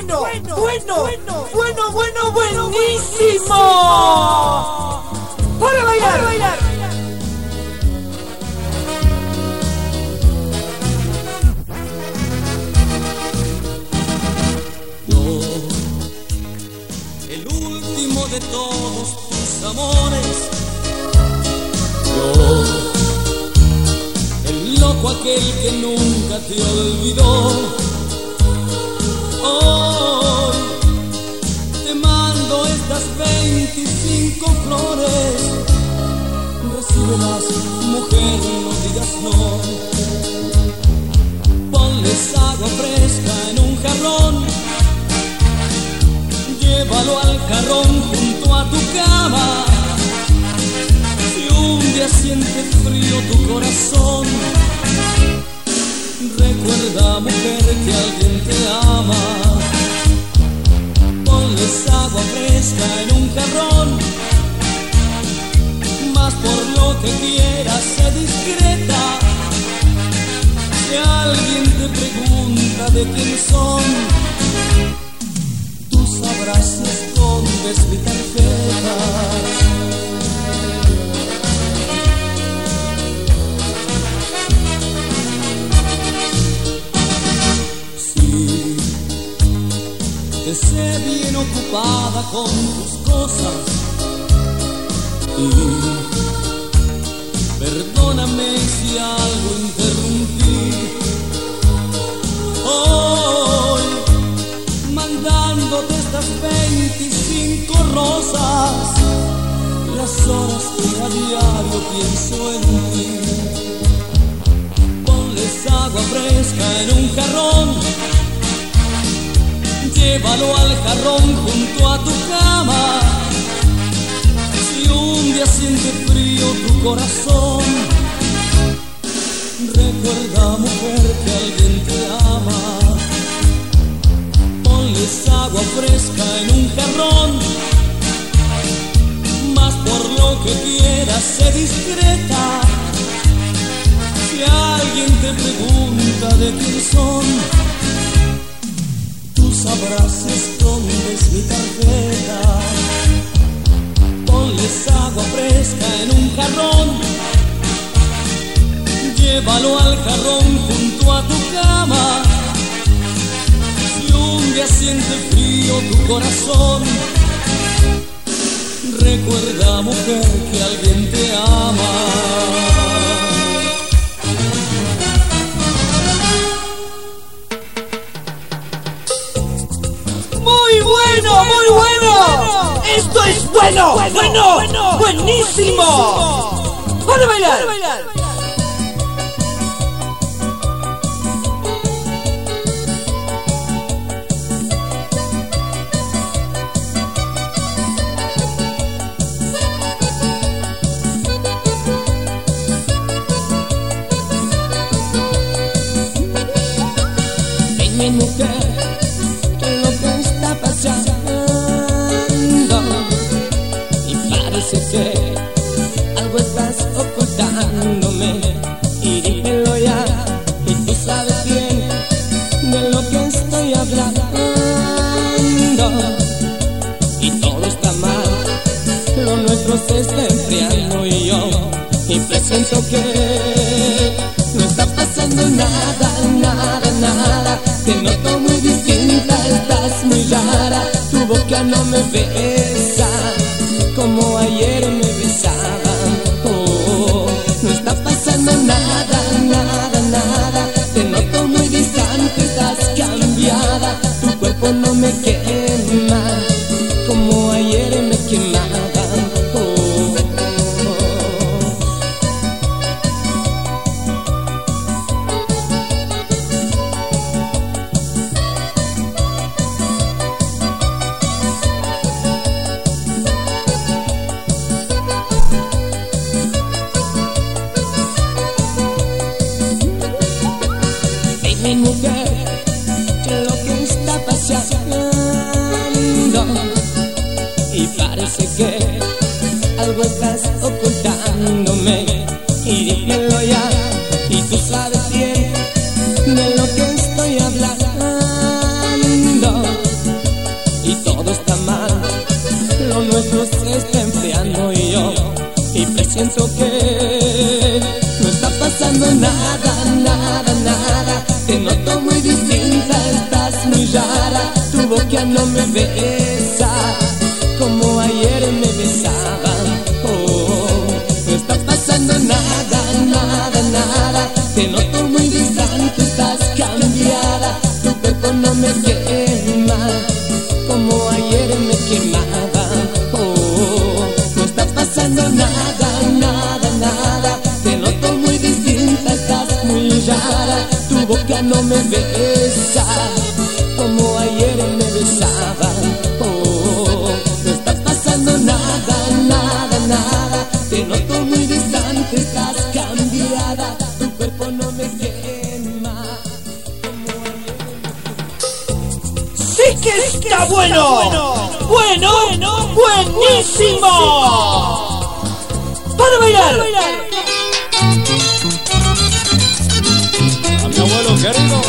buenísimo. Para bailar. Yo, el último de todos tus amores. Yo, el loco aquel que nunca te olvidó. Hoy te mando estas 25 flores. Recíbelas, mujer, no digas no. Ponles agua fresca en un jarrón. Llévalo al jarrón junto a tu cama. Si un día siente frío tu corazón, recuerda, mujer, que alguien te ama. Ponles agua fresca en un jarrón. Mas por lo que quieras, sé discreta. Si alguien te pregunta de quién son, tú sabrás si escondes mi tarjeta. Te sé bien ocupada con tus cosas y perdóname si algo interrumpí. Hoy, mandándote estas 25 rosas, las horas que a diario pienso en ti. Ponles agua fresca en un jarrón. Llévalo al jarrón junto a tu cama. Si un día siente frío tu corazón, recuerda, mujer, que alguien te ama. Ponles agua fresca en un jarrón. Mas por lo que quieras, sé discreta. Si alguien te pregunta de quién son, sabrás si escondes mi tarjeta. Ponles agua fresca en un jarrón. Llévalo al jarrón junto a tu cama. Si un día siente frío tu corazón, recuerda, mujer, que alguien te ama. Muy bueno. Esto es bueno, buenísimo. Para bailar. Dime, mujer, que algo estás ocultándome, y dímelo ya, y tú sabes bien de lo que estoy hablando. Y todo está mal, lo nuestro se está enfriando y yo, y presiento que no está pasando nada. Te noto muy distinta, estás muy rara, tu boca no me besa como ayer me besaban. Oh, no está pasando nada. Te noto muy distante, estás cambiada. Tu cuerpo no me quema como ayer me quemaban. Oh, mi mujer, que lo que está pasando, y parece que algo estás ocultándome, y dímelo ya, y tú sabes bien de lo que estoy hablando. mío y presiento que no está pasando nada, nada, nada. Te noto muy distinta, estás muy rara. Tu boca no me besa como ayer me besaba. Oh, no está pasando nada, nada, nada. Te noto muy distante, estás cambiada. Tu cuerpo no me quema como ayer me quemaba. Oh, no está pasando nada, nada, nada. Te noto muy distinta, estás muy rara. Tu boca no me besa como ayer me besaba. Oh, no está pasando nada, nada, nada. Te noto muy distante, estás cambiada. Tu cuerpo no me quema como ayer me... ¡Sí que está bueno! ¡Bueno! ¡Buenísimo! ¡Para bailar! A mi abuelo querido.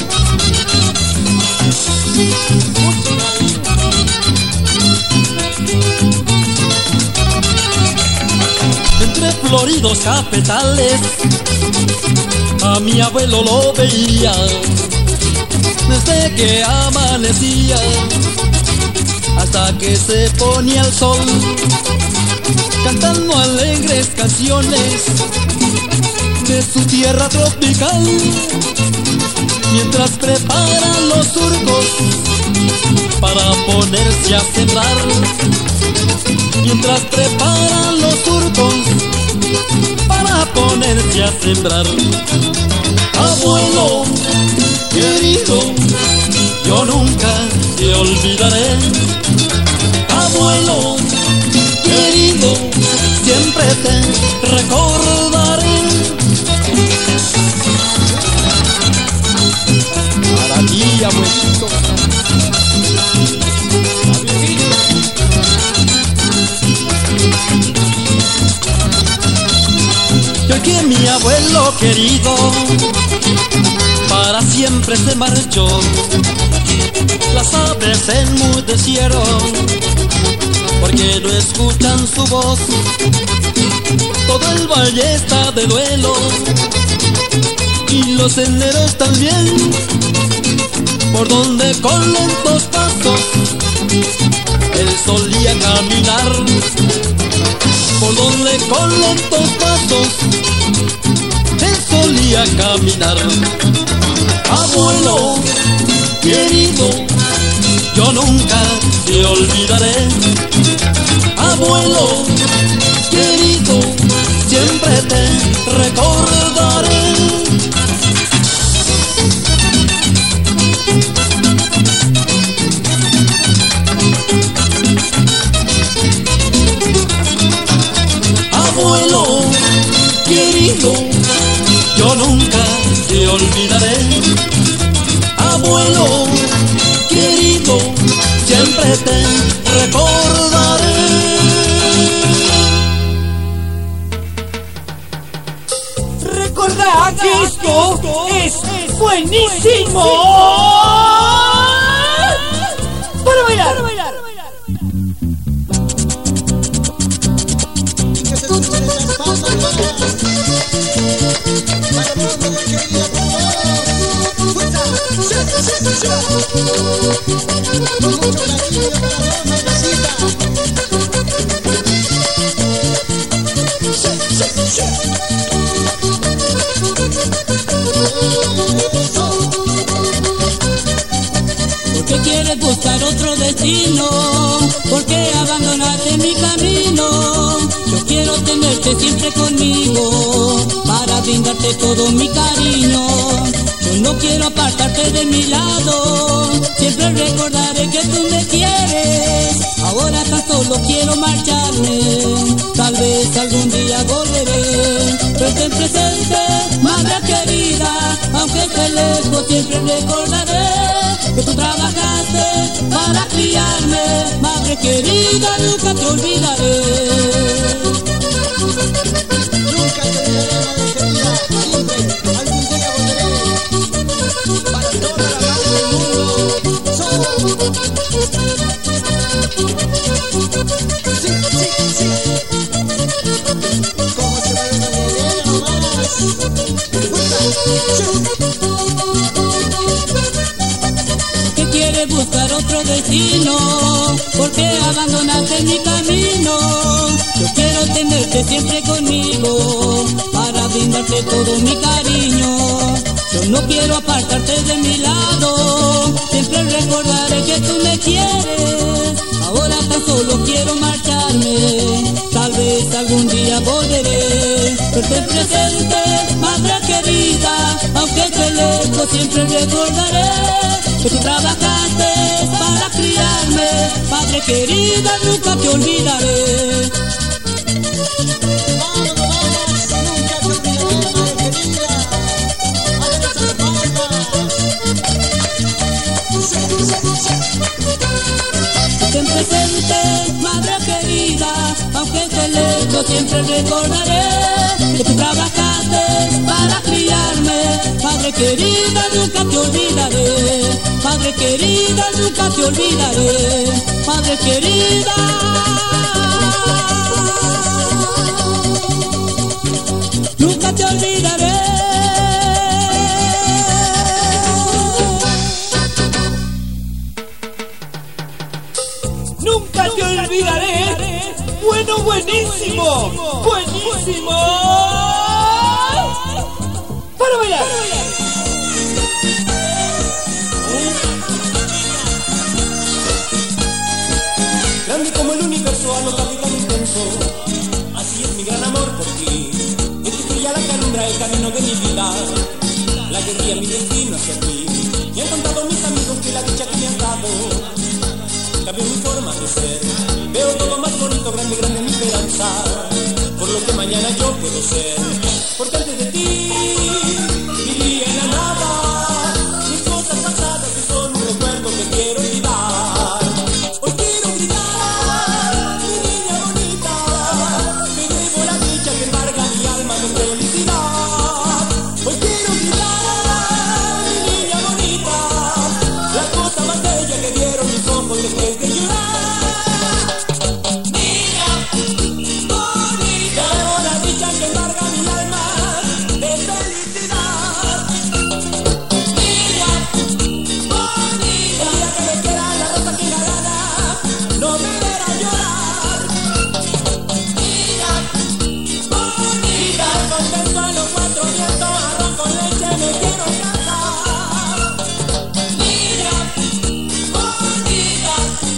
Entre floridos cafetales a mi abuelo lo veía desde que amanecía hasta que se ponía el sol, cantando alegres canciones de su tierra tropical, mientras preparan los surcos para ponerse a sembrar. Mientras preparan los surcos para ponerse a sembrar. Abuelo querido, yo nunca te olvidaré. Abuelo querido, siempre te recordaré. Para ti, abuelito. Yo que mi abuelo querido para siempre se marchó, las aves enmudecieron porque no escuchan su voz. Todo el valle está de duelo y los senderos también, por donde con lentos pasos él solía caminar. Por donde con lentos pasos él solía caminar. Abuelo querido, yo nunca te olvidaré. Abuelo querido, siempre te recordaré. Abuelo querido, yo nunca te olvidaré. Abuelo querido, siempre te recordaré. Recordad que esto es buenísimo. Para bailar. ¿Por qué quieres buscar otro destino? ¿Por qué abandonaste mi camino? Yo quiero tenerte siempre conmigo para brindarte todo mi cariño. Yo no quiero apartarte de mi lado, siempre recordaré que tú me quieres. Ahora tan solo quiero marcharme, tal vez algún día volveré. Pero ten presente, madre querida, aunque esté lejos siempre recordaré que tú trabajaste para criarme. Madre querida, nunca te olvidaré. Nunca te olvidaré, madre querida, siempre, algún día volveré. Para toda la paz del mundo, sí, sí, sí. Como se mueve la negrera nomás. ¿Qué quiere buscar otro destino? ¿Por qué abandonaste mi camino? Yo quiero tenerte siempre conmigo para brindarte todo mi cariño. Yo no quiero apartarte de mi lado, siempre recordaré que tú me quieres. Ahora tan solo quiero marcharme, tal vez algún día volveré. Esté presente, madre querida, aunque esté lejos siempre recordaré que tú trabajaste para criarme. Padre querida, nunca te olvidaré. Ten presente, madre querida, aunque esté lejos siempre recordaré que tú trabajaste para criarme. Padre querida, nunca te olvidaré. Padre querida, nunca te olvidaré. Padre querida, nunca te olvidaré. Nunca te olvidaré. Bueno, buenísimo. Buenísimo. Para bailar. Grande como el universo, alocado y tan intenso. Así es mi gran amor por ti. En ti brilla la canumbra, el camino de mi vida. La que guía mi destino hacia ti. Me han contado mis amigos que la dicha que me has dado cambió mi forma de ser. Veo todo más bonito, grande, grande mi esperanza. Por lo que mañana yo puedo ser. Porque antes de ti vivía en la nada. Mis cosas pasadas que son un recuerdo que quiero olvidar. Hoy quiero gritar, mi niña bonita, que llevo la dicha que embarga mi alma de felicidad. Hoy quiero gritar, mi niña bonita, la cosa más bella que dieron mis ojos después de llorar. Niña bonita, llevo la dicha que embarga mi alma de felicidad. Niña bonita, el día que me queda la rosa que la gana no me verá llorar. Niña bonita, contento a los 4 vientos, arroz con leche me quiero casar. Niña bonita.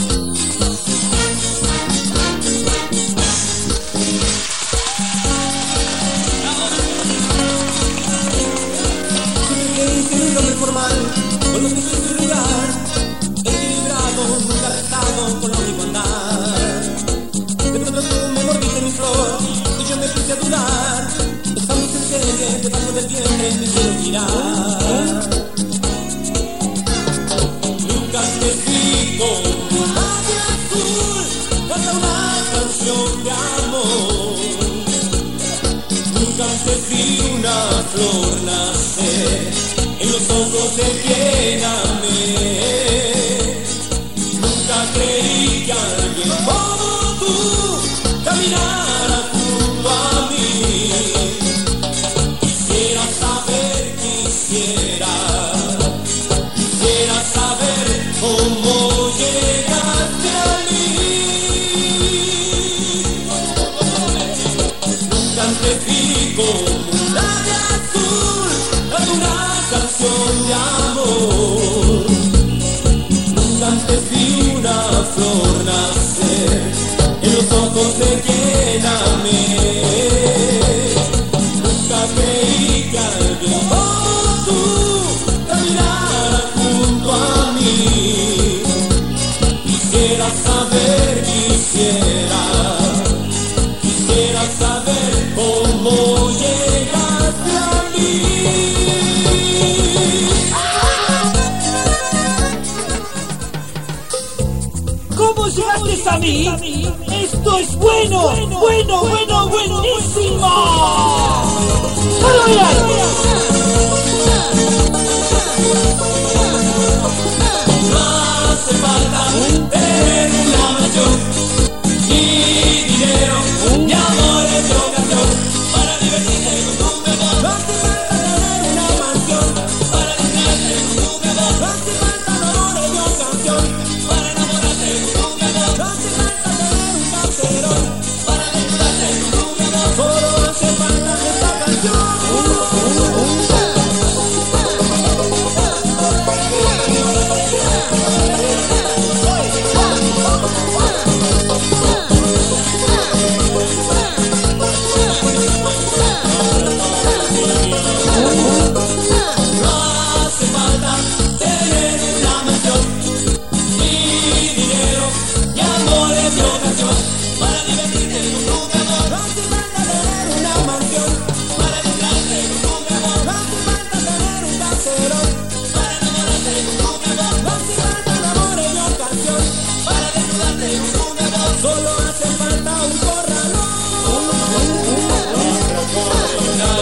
Tiene un nombre formal, con los que soy su lugar, equilibrado, nunca rezado, con lógico andar. De pronto tú me mordiste mi flor, y yo me puse a dudar. Esta luz se enciende debajo del vientre y me quiero tirar. Nunca te vi con un lago azul, canta una canción de amor. Nunca te vi una flor nacer en los ojos de quien amé. Nunca creí que alguien como tú caminara junto a mí. Quisiera saber, quisiera saber cómo llegaste a mí. Nunca te vi como un lago azul, dando una canción de amor. Nunca te vi una flor nacer en los ojos de quien amé. Nunca creí que alguien como tú caminara junto a mí. Quisiera saber, quisiera saber cómo llegaste a mí. ¿Cómo llegaste a mí? Esto es bueno. Bueno, bueno, buenísimo. Para bailar. No hace falta tener una mansión, ni dinero, ni amor en tu ocasión.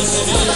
escenario.